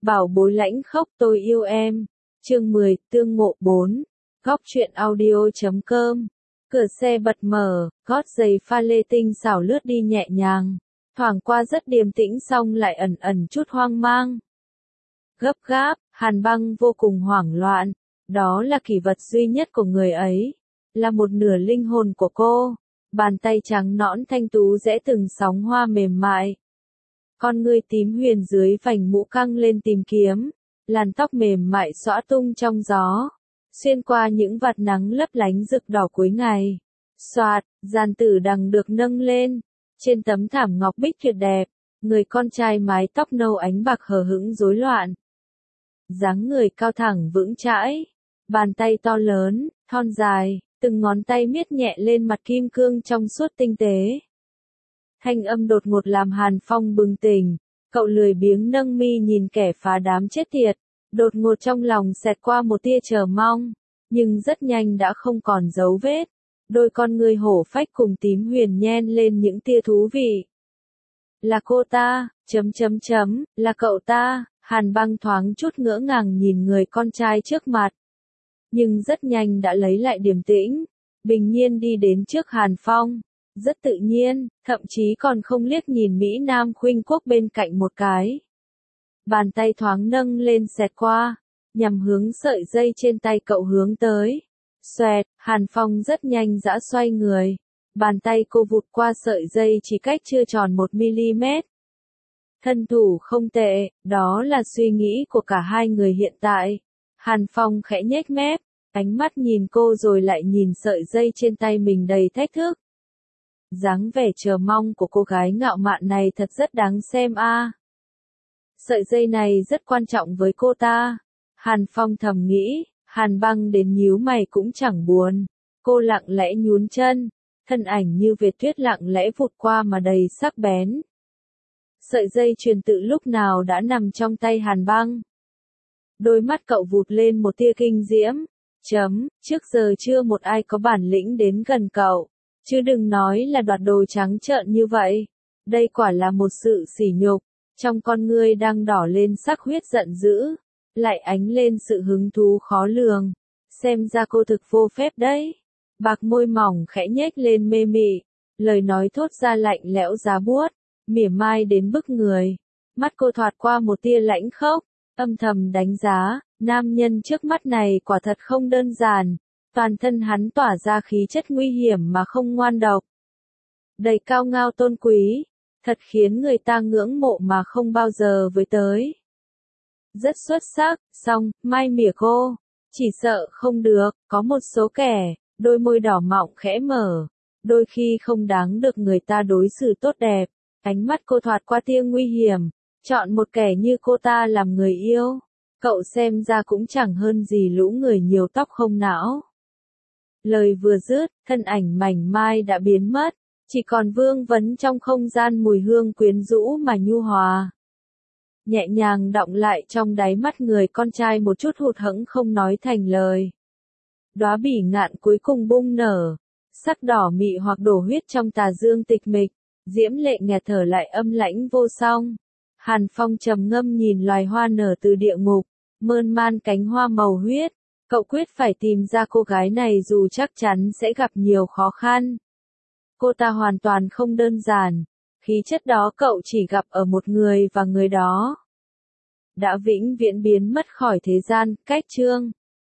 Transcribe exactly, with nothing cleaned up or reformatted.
Bảo bối lãnh khốc tôi yêu em. Chương mười, tương ngộ bốn. Góc truyện audio chấm com. Cửa xe bật mở, gót giày pha lê tinh xảo lướt đi nhẹ nhàng. Thoảng qua rất điềm tĩnh xong lại ẩn ẩn chút hoang mang. Gấp gáp, Hàn Băng vô cùng hoảng loạn. Đó là kỷ vật duy nhất của người ấy. Là một nửa linh hồn của cô. Bàn tay trắng nõn thanh tú rẽ từng sóng hoa mềm mại. Con ngươi tím huyền dưới vành mũ căng lên tìm kiếm. Làn tóc mềm mại xõa tung trong gió. Xuyên qua những vạt nắng lấp lánh rực đỏ cuối ngày. Xoạt, giàn tử đằng được nâng lên. Trên tấm thảm ngọc bích tuyệt đẹp, người con trai mái tóc nâu ánh bạc hờ hững rối loạn. Dáng người cao thẳng vững chãi, bàn tay to lớn, thon dài, từng ngón tay miết nhẹ lên mặt kim cương trong suốt tinh tế. Thanh âm đột ngột làm Hàn Phong bừng tỉnh, cậu lười biếng nâng mi nhìn kẻ phá đám chết tiệt, đột ngột trong lòng xẹt qua một tia chờ mong, nhưng rất nhanh đã không còn dấu vết. Đôi con người hổ phách cùng tím huyền nhen lên những tia thú vị. Là cô ta, chấm chấm chấm, là cậu ta, Hàn Băng thoáng chút ngỡ ngàng nhìn người con trai trước mặt. Nhưng rất nhanh đã lấy lại điềm tĩnh, bình nhiên đi đến trước Hàn Phong, rất tự nhiên, thậm chí còn không liếc nhìn Mỹ Nam khuynh quốc bên cạnh một cái. Bàn tay thoáng nâng lên xẹt qua, nhằm hướng sợi dây trên tay cậu hướng tới. Xoẹt, Hàn Phong rất nhanh dã xoay người. Bàn tay cô vụt qua sợi dây chỉ cách chưa tròn một mi-li-mét. Thân thủ không tệ, đó là suy nghĩ của cả hai người hiện tại. Hàn Phong khẽ nhếch mép, ánh mắt nhìn cô rồi lại nhìn sợi dây trên tay mình đầy thách thức. Dáng vẻ chờ mong của cô gái ngạo mạn này thật rất đáng xem a. À. Sợi dây này rất quan trọng với cô ta. Hàn Phong thầm nghĩ. Hàn Băng đến nhíu mày cũng chẳng buồn. Cô lặng lẽ nhún chân, thân ảnh như vệt tuyết lặng lẽ vụt qua mà đầy sắc bén. Sợi dây chuyền tự lúc nào đã nằm trong tay Hàn Băng. Đôi mắt cậu vụt lên một tia kinh diễm. Chấm, trước giờ chưa một ai có bản lĩnh đến gần cậu. Chứ đừng nói là đoạt đồ trắng trợn như vậy. Đây quả là một sự sỉ nhục. Trong con ngươi đang đỏ lên sắc huyết giận dữ. Lại ánh lên sự hứng thú khó lường. Xem ra cô thực vô phép đấy. Bạc môi mỏng khẽ nhếch lên mê mị. Lời nói thốt ra lạnh lẽo giá buốt. Mỉa mai đến bức người. Mắt cô thoạt qua một tia lãnh khốc. Âm thầm đánh giá. Nam nhân trước mắt này quả thật không đơn giản. Toàn thân hắn tỏa ra khí chất nguy hiểm mà không ngoan độc. Đầy cao ngao tôn quý. Thật khiến người ta ngưỡng mộ mà không bao giờ với tới. Rất xuất sắc, xong, mai mỉa cô. Chỉ sợ không được, có một số kẻ, đôi môi đỏ mọng khẽ mở. Đôi khi không đáng được người ta đối xử tốt đẹp. Ánh mắt cô thoạt qua tia nguy hiểm. Chọn một kẻ như cô ta làm người yêu. Cậu xem ra cũng chẳng hơn gì lũ người nhiều tóc không não. Lời vừa dứt, thân ảnh mảnh mai đã biến mất. Chỉ còn vương vấn trong không gian mùi hương quyến rũ mà nhu hòa. Nhẹ nhàng đọng lại trong đáy mắt người con trai một chút hụt hẫng không nói thành lời. Đóa bỉ ngạn cuối cùng bung nở, sắc đỏ mị hoặc đổ huyết trong tà dương tịch mịch, diễm lệ nghẹt thở lại âm lãnh vô song. Hàn Phong trầm ngâm nhìn loài hoa nở từ địa ngục, mơn man cánh hoa màu huyết, cậu quyết phải tìm ra cô gái này dù chắc chắn sẽ gặp nhiều khó khăn. Cô ta hoàn toàn không đơn giản. Khí chất đó cậu chỉ gặp ở một người và người đó đã vĩnh viễn biến mất khỏi thế gian. Cách chương